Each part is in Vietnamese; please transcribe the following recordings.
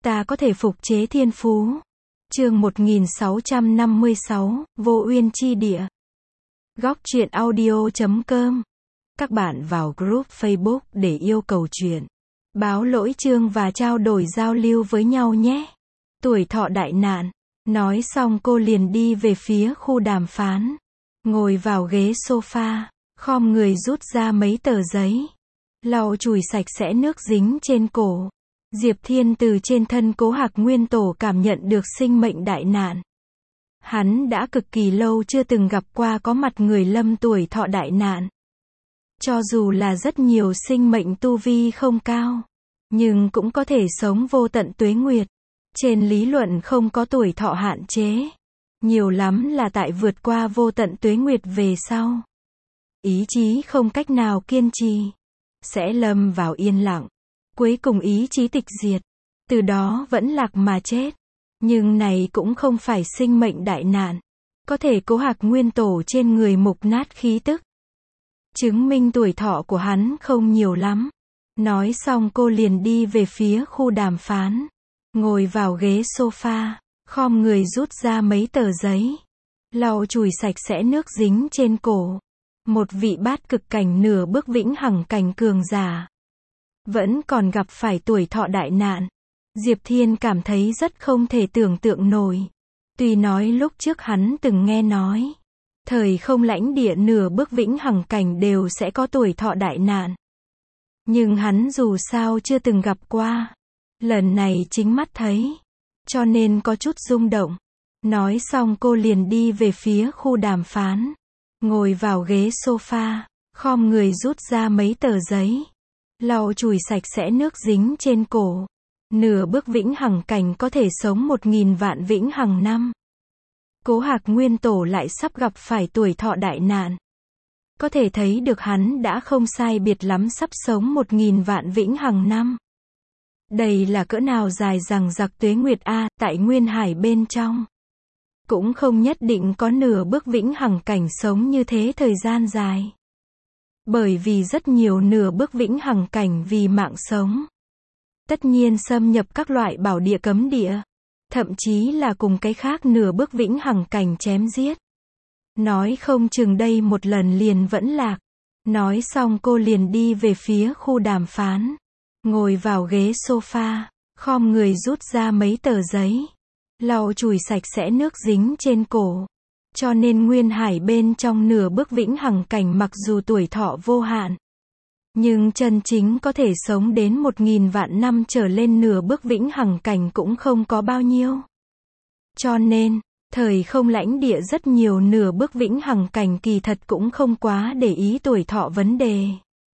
Ta có thể phục chế thiên phú. Chương 1656, Vô Uyên Chi Địa. Góc truyện audio.com. Các bạn vào group Facebook để yêu cầu truyện, báo lỗi chương và trao đổi giao lưu với nhau nhé. Tuổi thọ đại nạn. Nói xong cô liền đi về phía khu đàm phán. Ngồi vào ghế sofa, khom người rút ra mấy tờ giấy. Lau chùi sạch sẽ nước dính trên cổ. Diệp Thiên từ trên thân Cố Hạc Nguyên Tổ cảm nhận được sinh mệnh đại nạn. Hắn đã cực kỳ lâu chưa từng gặp qua có mặt người lâm tuổi thọ đại nạn. Cho dù là rất nhiều sinh mệnh tu vi không cao, nhưng cũng có thể sống vô tận tuế nguyệt. Trên lý luận không có tuổi thọ hạn chế. Nhiều lắm là tại vượt qua vô tận tuế nguyệt về sau. Ý chí không cách nào kiên trì, sẽ lâm vào yên lặng. Cuối cùng ý chí tịch diệt, từ đó vẫn lạc mà chết. Nhưng này cũng không phải sinh mệnh đại nạn. Có thể Cố Hạc Nguyên Tổ trên người mục nát khí tức, chứng minh tuổi thọ của hắn không nhiều lắm. Nói xong cô liền đi về phía khu đàm phán. Ngồi vào ghế sofa, khom người rút ra mấy tờ giấy. Lau chùi sạch sẽ nước dính trên cổ. Một vị bát cực cảnh nửa bước vĩnh hằng cảnh cường giả, vẫn còn gặp phải tuổi thọ đại nạn. Diệp Thiên cảm thấy rất không thể tưởng tượng nổi. Tuy nói lúc trước hắn từng nghe nói, thời không lãnh địa nửa bước vĩnh hằng cảnh đều sẽ có tuổi thọ đại nạn. Nhưng hắn dù sao chưa từng gặp qua. Lần này chính mắt thấy, cho nên có chút rung động. Nói xong cô liền đi về phía khu đàm phán. Ngồi vào ghế sofa, khom người rút ra mấy tờ giấy. Lau chùi sạch sẽ nước dính trên cổ. Nửa bước vĩnh hằng cảnh có thể sống 1000 vạn vĩnh hằng năm. Cố Hạc Nguyên Tổ lại sắp gặp phải tuổi thọ đại nạn. Có thể thấy được hắn đã không sai biệt lắm sắp sống 1000 vạn vĩnh hằng năm. Đây là cỡ nào dài dằng dặc tuế nguyệt a, tại nguyên hải bên trong. Cũng không nhất định có nửa bước vĩnh hằng cảnh sống như thế thời gian dài. Bởi vì rất nhiều nửa bước vĩnh hằng cảnh vì mạng sống, tất nhiên xâm nhập các loại bảo địa cấm địa, thậm chí là cùng cái khác nửa bước vĩnh hằng cảnh chém giết. Nói không chừng đây một lần liền vẫn lạc. Nói xong cô liền đi về phía khu đàm phán. Ngồi vào ghế sofa, khom người rút ra mấy tờ giấy. Lau chùi sạch sẽ nước dính trên cổ. Cho nên nguyên hải bên trong nửa bước vĩnh hằng cảnh mặc dù tuổi thọ vô hạn, nhưng chân chính có thể sống đến 1000 vạn năm trở lên nửa bước vĩnh hằng cảnh cũng không có bao nhiêu. Cho nên, thời không lãnh địa rất nhiều nửa bước vĩnh hằng cảnh kỳ thật cũng không quá để ý tuổi thọ vấn đề.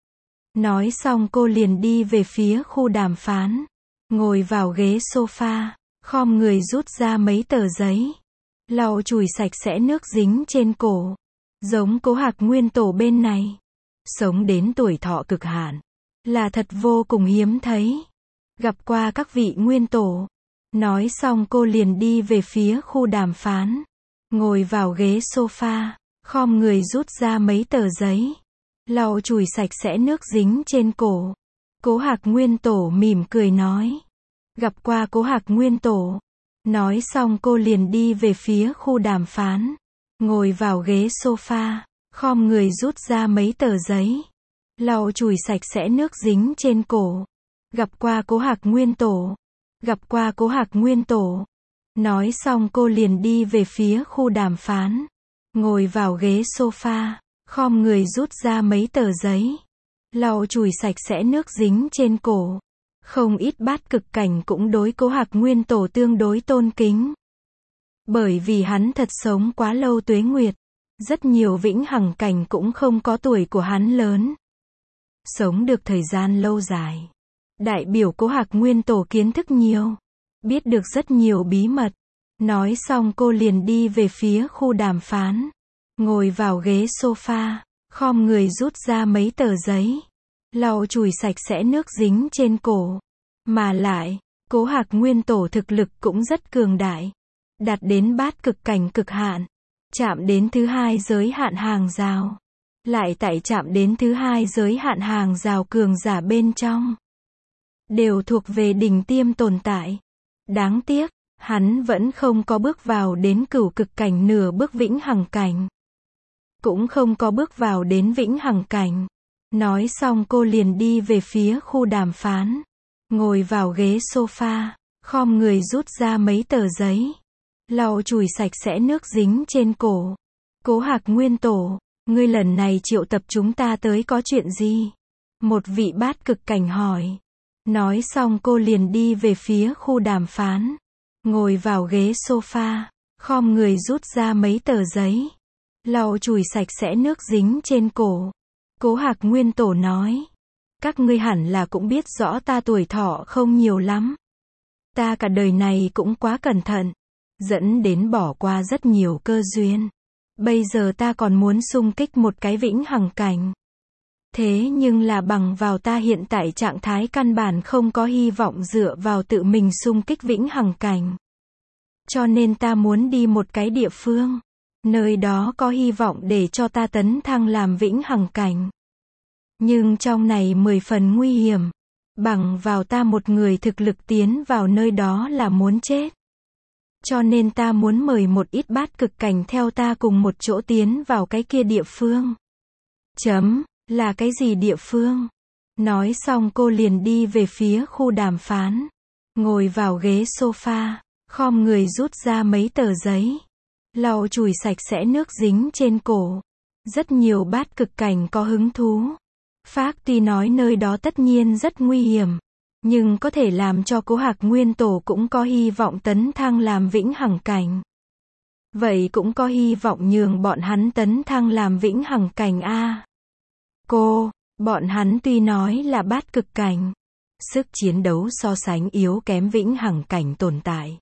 Nói xong cô liền đi về phía khu đàm phán. Ngồi vào ghế sofa, khom người rút ra mấy tờ giấy. Lau chùi sạch sẽ nước dính trên cổ. Giống Cố Hạc Nguyên Tổ bên này, sống đến tuổi thọ cực hạn là thật vô cùng hiếm thấy. Gặp qua các vị nguyên tổ. Nói xong cô liền đi về phía khu đàm phán. Ngồi vào ghế sofa, khom người rút ra mấy tờ giấy. Lau chùi sạch sẽ nước dính trên cổ. Cố Hạc Nguyên Tổ mỉm cười nói. Gặp qua Cố Hạc Nguyên Tổ. Nói xong cô liền đi về phía khu đàm phán. Ngồi vào ghế sofa, khom người rút ra mấy tờ giấy. Lau chùi sạch sẽ nước dính trên cổ. Gặp qua Cố Hạc Nguyên Tổ. Gặp qua Cố Hạc Nguyên Tổ. Nói xong cô liền đi về phía khu đàm phán. Ngồi vào ghế sofa, khom người rút ra mấy tờ giấy. Lau chùi sạch sẽ nước dính trên cổ. Không ít bát cực cảnh cũng đối Cố Hạc Nguyên Tổ tương đối tôn kính. Bởi vì hắn thật sống quá lâu tuế nguyệt. Rất nhiều vĩnh hằng cảnh cũng không có tuổi của hắn lớn. Sống được thời gian lâu dài. Đại biểu Cố Hạc Nguyên Tổ kiến thức nhiều. Biết được rất nhiều bí mật. Nói xong cô liền đi về phía khu đàm phán. Ngồi vào ghế sofa, khom người rút ra mấy tờ giấy. Lau chùi sạch sẽ nước dính trên cổ. Mà lại, Cố Hạc Nguyên Tổ thực lực cũng rất cường đại. Đạt đến bát cực cảnh cực hạn. Chạm đến thứ hai giới hạn hàng rào. Lại tại chạm đến thứ hai giới hạn hàng rào cường giả bên trong. Đều thuộc về đỉnh tiêm tồn tại. Đáng tiếc, hắn vẫn không có bước vào đến cửu cực cảnh nửa bước vĩnh hằng cảnh. Cũng không có bước vào đến vĩnh hằng cảnh. Nói xong cô liền đi về phía khu đàm phán. Ngồi vào ghế sofa, khom người rút ra mấy tờ giấy. Lau chùi sạch sẽ nước dính trên cổ. Cố Hạc Nguyên Tổ, ngươi lần này triệu tập chúng ta tới có chuyện gì? Một vị bát cực cảnh hỏi. Nói xong cô liền đi về phía khu đàm phán. Ngồi vào ghế sofa, khom người rút ra mấy tờ giấy. Lau chùi sạch sẽ nước dính trên cổ. Cố Hạc Nguyên Tổ nói. Các ngươi hẳn là cũng biết rõ ta tuổi thọ không nhiều lắm. Ta cả đời này cũng quá cẩn thận. Dẫn đến bỏ qua rất nhiều cơ duyên. Bây giờ ta còn muốn xung kích một cái vĩnh hằng cảnh. Thế nhưng là bằng vào ta hiện tại trạng thái căn bản không có hy vọng dựa vào tự mình xung kích vĩnh hằng cảnh. Cho nên ta muốn đi một cái địa phương. Nơi đó có hy vọng để cho ta tấn thăng làm vĩnh hằng cảnh. Nhưng trong này 10 phần nguy hiểm. Bằng vào ta một người thực lực tiến vào nơi đó là muốn chết. Cho nên ta muốn mời một ít bát cực cảnh theo ta cùng một chỗ tiến vào cái kia địa phương. Là cái gì địa phương? Nói xong cô liền đi về phía khu đàm phán. Ngồi vào ghế sofa, khom người rút ra mấy tờ giấy. Lau chùi sạch sẽ nước dính trên cổ. Rất nhiều bát cực cảnh có hứng thú. Phác tuy nói nơi đó tất nhiên rất nguy hiểm. Nhưng có thể làm cho Cố Hạc Nguyên Tổ cũng có hy vọng tấn thăng làm vĩnh hằng cảnh. Vậy cũng có hy vọng nhường bọn hắn tấn thăng làm vĩnh hằng cảnh a. Bọn hắn tuy nói là bát cực cảnh. Sức chiến đấu so sánh yếu kém vĩnh hằng cảnh tồn tại.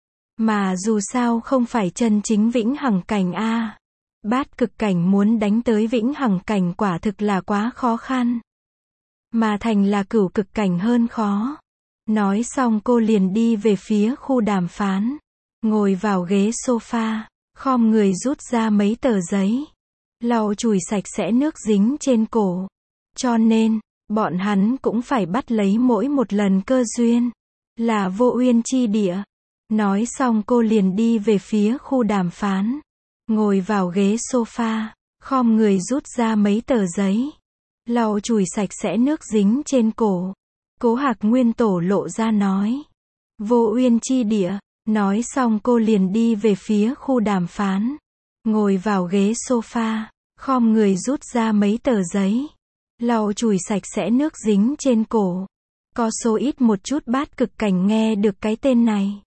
Mà dù sao không phải chân chính vĩnh hằng cảnh a. Bát cực cảnh muốn đánh tới vĩnh hằng cảnh quả thực là quá khó khăn. Mà thành là cửu cực cảnh hơn khó. Nói xong cô liền đi về phía khu đàm phán. Ngồi vào ghế sofa, khom người rút ra mấy tờ giấy. Lau chùi sạch sẽ nước dính trên cổ. Cho nên, bọn hắn cũng phải bắt lấy mỗi một lần cơ duyên. Là vô uyên chi địa. Nói xong cô liền đi về phía khu đàm phán. Ngồi vào ghế sofa, khom người rút ra mấy tờ giấy. Lau chùi sạch sẽ nước dính trên cổ. Cố Hạc Nguyên Tổ lộ ra nói. Vô uyên chi địa. Nói xong cô liền đi về phía khu đàm phán. Ngồi vào ghế sofa, khom người rút ra mấy tờ giấy. Lau chùi sạch sẽ nước dính trên cổ. Có số ít một chút bát cực cảnh nghe được cái tên này.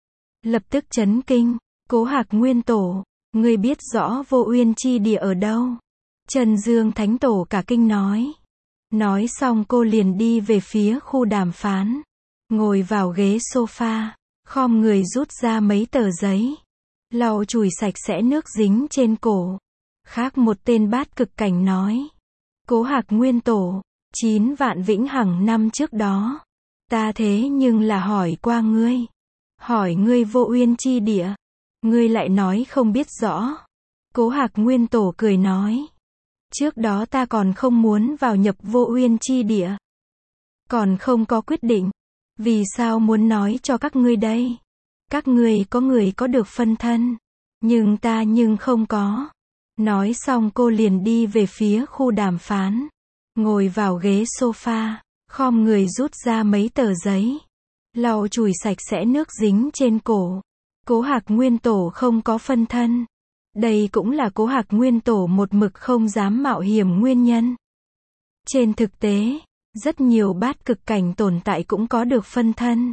Lập tức chấn kinh. Cố Hạc Nguyên Tổ, ngươi biết rõ vô uyên chi địa ở đâu? Trần Dương Thánh Tổ cả kinh nói. Nói xong cô liền đi về phía khu đàm phán. Ngồi vào ghế sofa, khom người rút ra mấy tờ giấy. Lau chùi sạch sẽ nước dính trên cổ. Khác một tên bát cực cảnh nói. Cố Hạc Nguyên Tổ, 9 vạn vĩnh hằng năm trước đó. Ta thế nhưng là hỏi qua ngươi. Hỏi ngươi vô uyên chi địa. Ngươi lại nói không biết rõ. Cố Hạc Nguyên Tổ cười nói. Trước đó ta còn không muốn vào nhập vô uyên chi địa. Còn không có quyết định. Vì sao muốn nói cho các ngươi đây? Các ngươi có người có được phân thân. Nhưng ta nhưng không có. Nói xong cô liền đi về phía khu đàm phán. Ngồi vào ghế sofa, khom người rút ra mấy tờ giấy. Lau chùi sạch sẽ nước dính trên cổ. Cố Hạc Nguyên Tổ không có phân thân. Đây cũng là Cố Hạc Nguyên Tổ một mực không dám mạo hiểm nguyên nhân. Trên thực tế, rất nhiều bát cực cảnh tồn tại cũng có được phân thân.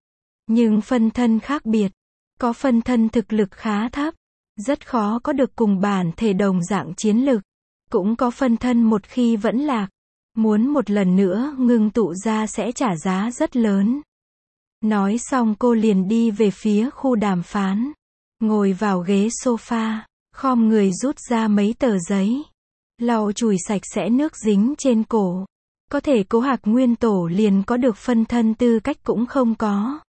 Nhưng phân thân khác biệt. Có phân thân thực lực khá thấp. Rất khó có được cùng bản thể đồng dạng chiến lực. Cũng có phân thân một khi vẫn lạc. Muốn một lần nữa ngưng tụ ra sẽ trả giá rất lớn. Nói xong cô liền đi về phía khu đàm phán. Ngồi vào ghế sofa, khom người rút ra mấy tờ giấy. Lau chùi sạch sẽ nước dính trên cổ. Có thể Cố Hạc Nguyên Tổ liền có được phân thân tư cách cũng không có.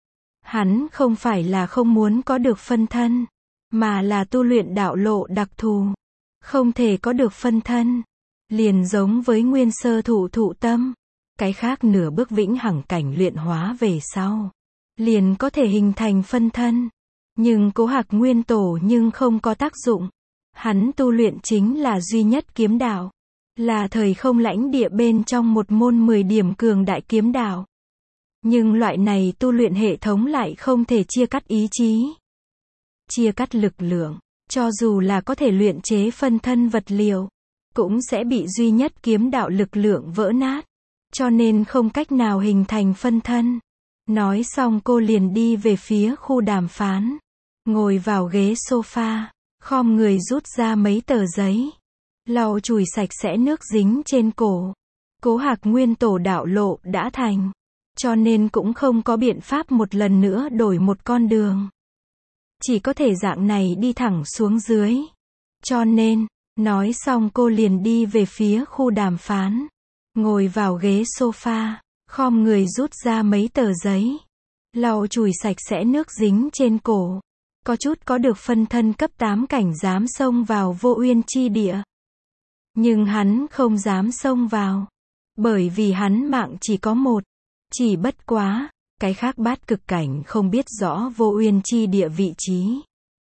Hắn không phải là không muốn có được phân thân, mà là tu luyện đạo lộ đặc thù. Không thể có được phân thân. Liền giống với nguyên sơ thụ tâm. Cái khác nửa bước vĩnh hằng cảnh luyện hóa về sau. liền có thể hình thành phân thân. Nhưng Cố Hạc Nguyên Tổ nhưng không có tác dụng. Hắn tu luyện chính là duy nhất kiếm đạo. Là thời không lãnh địa bên trong một môn 10 điểm cường đại kiếm đạo. Nhưng loại này tu luyện hệ thống lại không thể chia cắt ý chí. Chia cắt lực lượng. Cho dù là có thể luyện chế phân thân vật liệu, cũng sẽ bị duy nhất kiếm đạo lực lượng vỡ nát. Cho nên không cách nào hình thành phân thân. Nói xong cô liền đi về phía khu đàm phán. Ngồi vào ghế sofa, khom người rút ra mấy tờ giấy. Lau chùi sạch sẽ nước dính trên cổ. Cố Hạc Nguyên Tổ đạo lộ đã thành. Cho nên cũng không có biện pháp một lần nữa đổi một con đường. Chỉ có thể dạng này đi thẳng xuống dưới. Cho nên, nói xong cô liền đi về phía khu đàm phán. Ngồi vào ghế sofa, khom người rút ra mấy tờ giấy. Lau chùi sạch sẽ nước dính trên cổ. Có chút có được phân thân cấp 8 cảnh dám xông vào Vô Uyên Chi Địa. Nhưng hắn không dám xông vào. Bởi vì hắn mạng chỉ có một. Chỉ bất quá, cái khác bát cực cảnh không biết rõ Vô Uyên Chi Địa vị trí.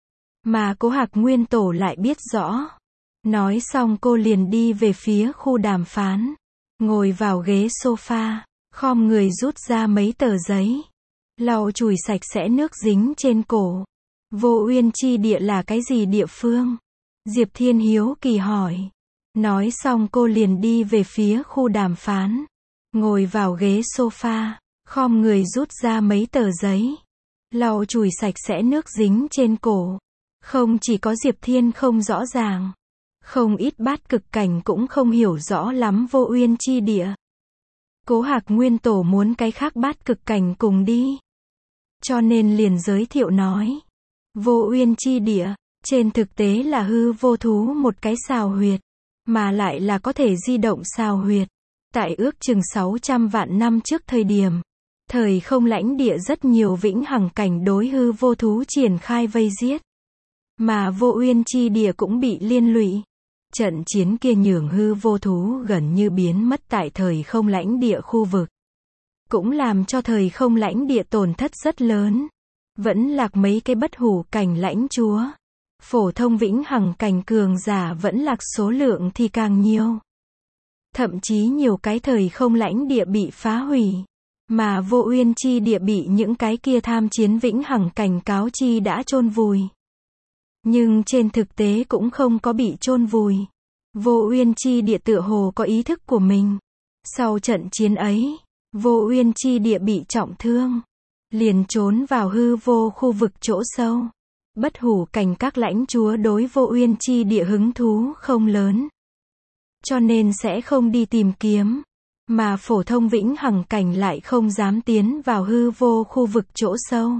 Mà Cố Hạc Nguyên Tổ lại biết rõ. Nói xong cô liền đi về phía khu đàm phán. Ngồi vào ghế sofa, khom người rút ra mấy tờ giấy. Lau chùi sạch sẽ nước dính trên cổ. Vô Uyên Chi Địa là cái gì địa phương? Diệp Thiên hiếu kỳ hỏi. Nói xong cô liền đi về phía khu đàm phán. Ngồi vào ghế sofa, khom người rút ra mấy tờ giấy. Lau chùi sạch sẽ nước dính trên cổ. Không chỉ có Diệp Thiên không rõ ràng. Không ít bát cực cảnh cũng không hiểu rõ lắm Vô Uyên Chi Địa. Cố Hạc Nguyên Tổ muốn cái khác bát cực cảnh cùng đi. Cho nên liền giới thiệu nói. Vô Uyên Chi Địa, trên thực tế là hư vô thú một cái xào huyệt. Mà lại là có thể di động xào huyệt. Tại ước chừng 600 vạn năm trước thời điểm. Thời không lãnh địa rất nhiều vĩnh hằng cảnh đối hư vô thú triển khai vây giết. Mà Vô Uyên Chi Địa cũng bị liên lụy. Trận chiến kia nhường hư vô thú gần như biến mất tại thời không lãnh địa khu vực. Cũng làm cho thời không lãnh địa tổn thất rất lớn. Vẫn lạc mấy cái bất hủ cảnh lãnh chúa. Phổ thông vĩnh hằng cảnh cường giả vẫn lạc số lượng thì càng nhiều. Thậm chí nhiều cái thời không lãnh địa bị phá hủy. Mà Vô Uyên Chi Địa bị những cái kia tham chiến vĩnh hằng cảnh cáo chi đã chôn vùi. Nhưng trên thực tế cũng không có bị chôn vùi. Vô Uyên Chi Địa tựa hồ có ý thức của mình. Sau trận chiến ấy, Vô Uyên Chi Địa bị trọng thương. Liền trốn vào hư vô khu vực chỗ sâu. Bất hủ cảnh các lãnh chúa đối Vô Uyên Chi Địa hứng thú không lớn. Cho nên sẽ không đi tìm kiếm. Mà phổ thông vĩnh hằng cảnh lại không dám tiến vào hư vô khu vực chỗ sâu.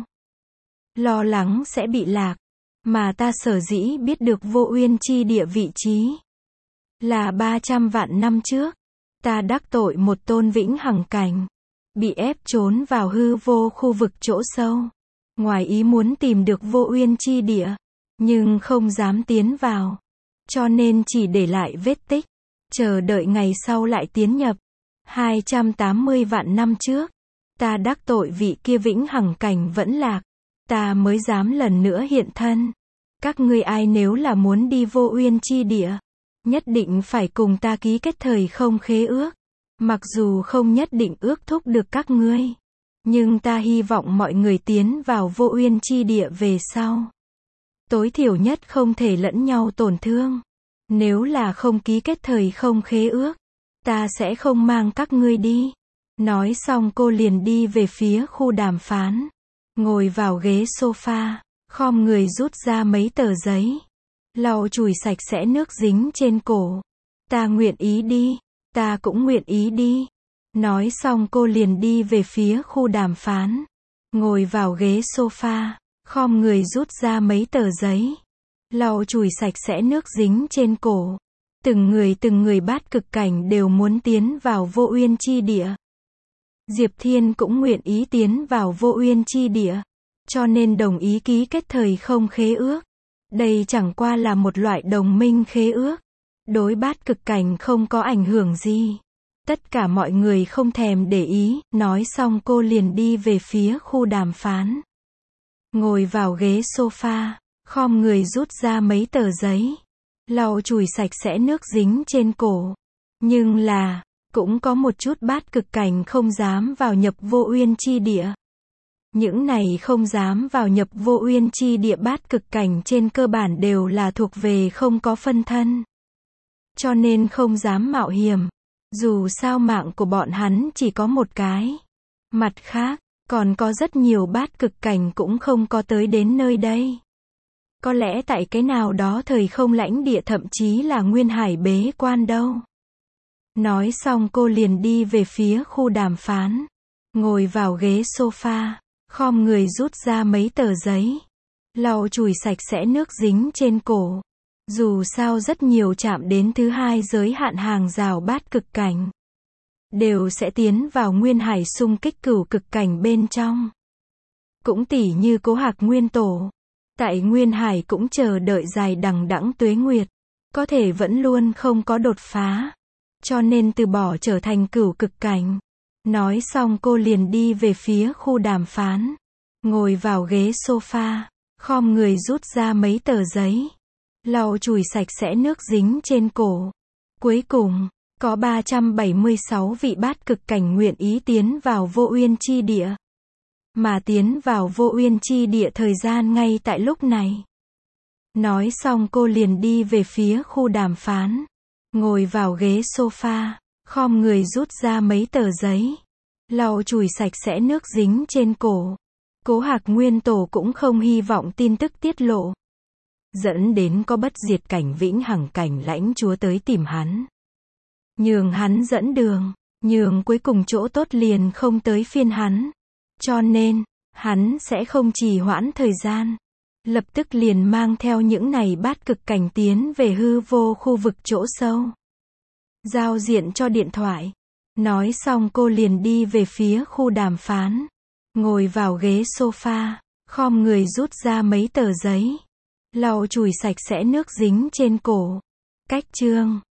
Lo lắng sẽ bị lạc. Mà ta sở dĩ biết được Vô Uyên Chi Địa vị trí. Là 300 vạn năm trước. Ta đắc tội một tôn vĩnh hằng cảnh. Bị ép trốn vào hư vô khu vực chỗ sâu. Ngoài ý muốn tìm được Vô Uyên Chi Địa. Nhưng không dám tiến vào. Cho nên chỉ để lại vết tích. Chờ đợi ngày sau lại tiến nhập. 280 vạn năm trước. Ta đắc tội vị kia vĩnh hằng cảnh vẫn lạc. Ta mới dám lần nữa hiện thân. Các ngươi ai nếu là muốn đi Vô Uyên Chi Địa. Nhất định phải cùng ta ký kết thời không khế ước. Mặc dù không nhất định ước thúc được các ngươi. Nhưng ta hy vọng mọi người tiến vào Vô Uyên Chi Địa về sau. Tối thiểu nhất không thể lẫn nhau tổn thương. Nếu là không ký kết thời không khế ước. Ta sẽ không mang các ngươi đi. Nói xong cô liền đi về phía khu đàm phán. Ngồi vào ghế sofa, khom người rút ra mấy tờ giấy. Lau chùi sạch sẽ nước dính trên cổ. Ta nguyện ý đi. Ta cũng nguyện ý đi. Nói xong cô liền đi về phía khu đàm phán. Ngồi vào ghế sofa, khom người rút ra mấy tờ giấy. Lau chùi sạch sẽ nước dính trên cổ. Từng người bát cực cảnh đều muốn tiến vào Vô Uyên Chi Địa. Diệp Thiên cũng nguyện ý tiến vào Vô Uyên Chi Địa. Cho nên đồng ý ký kết thời không khế ước. Đây chẳng qua là một loại đồng minh khế ước. Đối bát cực cảnh không có ảnh hưởng gì. Tất cả mọi người không thèm để ý, nói xong cô liền đi về phía khu đàm phán. Ngồi vào ghế sofa, khom người rút ra mấy tờ giấy, lau chùi sạch sẽ nước dính trên cổ. Nhưng là, cũng có một chút bát cực cảnh không dám vào nhập Vô Uyên Chi Địa. Những này không dám vào nhập Vô Uyên Chi Địa bát cực cảnh trên cơ bản đều là thuộc về không có phân thân. Cho nên không dám mạo hiểm. Dù sao mạng của bọn hắn chỉ có một cái. Mặt khác, còn có rất nhiều bát cực cảnh cũng không có tới đến nơi đây. Có lẽ tại cái nào đó thời không lãnh địa thậm chí là nguyên hải bế quan đâu. Nói xong cô liền đi về phía khu đàm phán. Ngồi vào ghế sofa, khom người rút ra mấy tờ giấy. Lau chùi sạch sẽ nước dính trên cổ. Dù sao rất nhiều chạm đến thứ hai giới hạn hàng rào bát cực cảnh. Đều sẽ tiến vào nguyên hải xung kích cửu cực cảnh bên trong. Cũng tỉ như Cố Hạc Nguyên Tổ. Tại nguyên hải cũng chờ đợi dài đằng đẵng tuế nguyệt. Có thể vẫn luôn không có đột phá. Cho nên từ bỏ trở thành cửu cực cảnh. Nói xong cô liền đi về phía khu đàm phán. Ngồi vào ghế sofa, khom người rút ra mấy tờ giấy. Lau chùi sạch sẽ nước dính trên cổ. Cuối cùng, có 376 vị bát cực cảnh nguyện ý tiến vào Vô Uyên Chi Địa. Mà tiến vào Vô Uyên Chi Địa thời gian ngay tại lúc này. Nói xong cô liền đi về phía khu đàm phán. Ngồi vào ghế sofa, khom người rút ra mấy tờ giấy. Lau chùi sạch sẽ nước dính trên cổ. Cố Hạc Nguyên Tổ cũng không hy vọng tin tức tiết lộ. Dẫn đến có bất diệt cảnh vĩnh hằng cảnh lãnh chúa tới tìm hắn. Nhường hắn dẫn đường, nhường cuối cùng chỗ tốt liền không tới phiên hắn. Cho nên, hắn sẽ không trì hoãn thời gian. Lập tức liền mang theo những này bát cực cảnh tiến về hư vô khu vực chỗ sâu. Giao diện cho điện thoại. Nói xong cô liền đi về phía khu đàm phán. Ngồi vào ghế sofa, khom người rút ra mấy tờ giấy. Lau chùi sạch sẽ nước dính trên cổ. Cách chương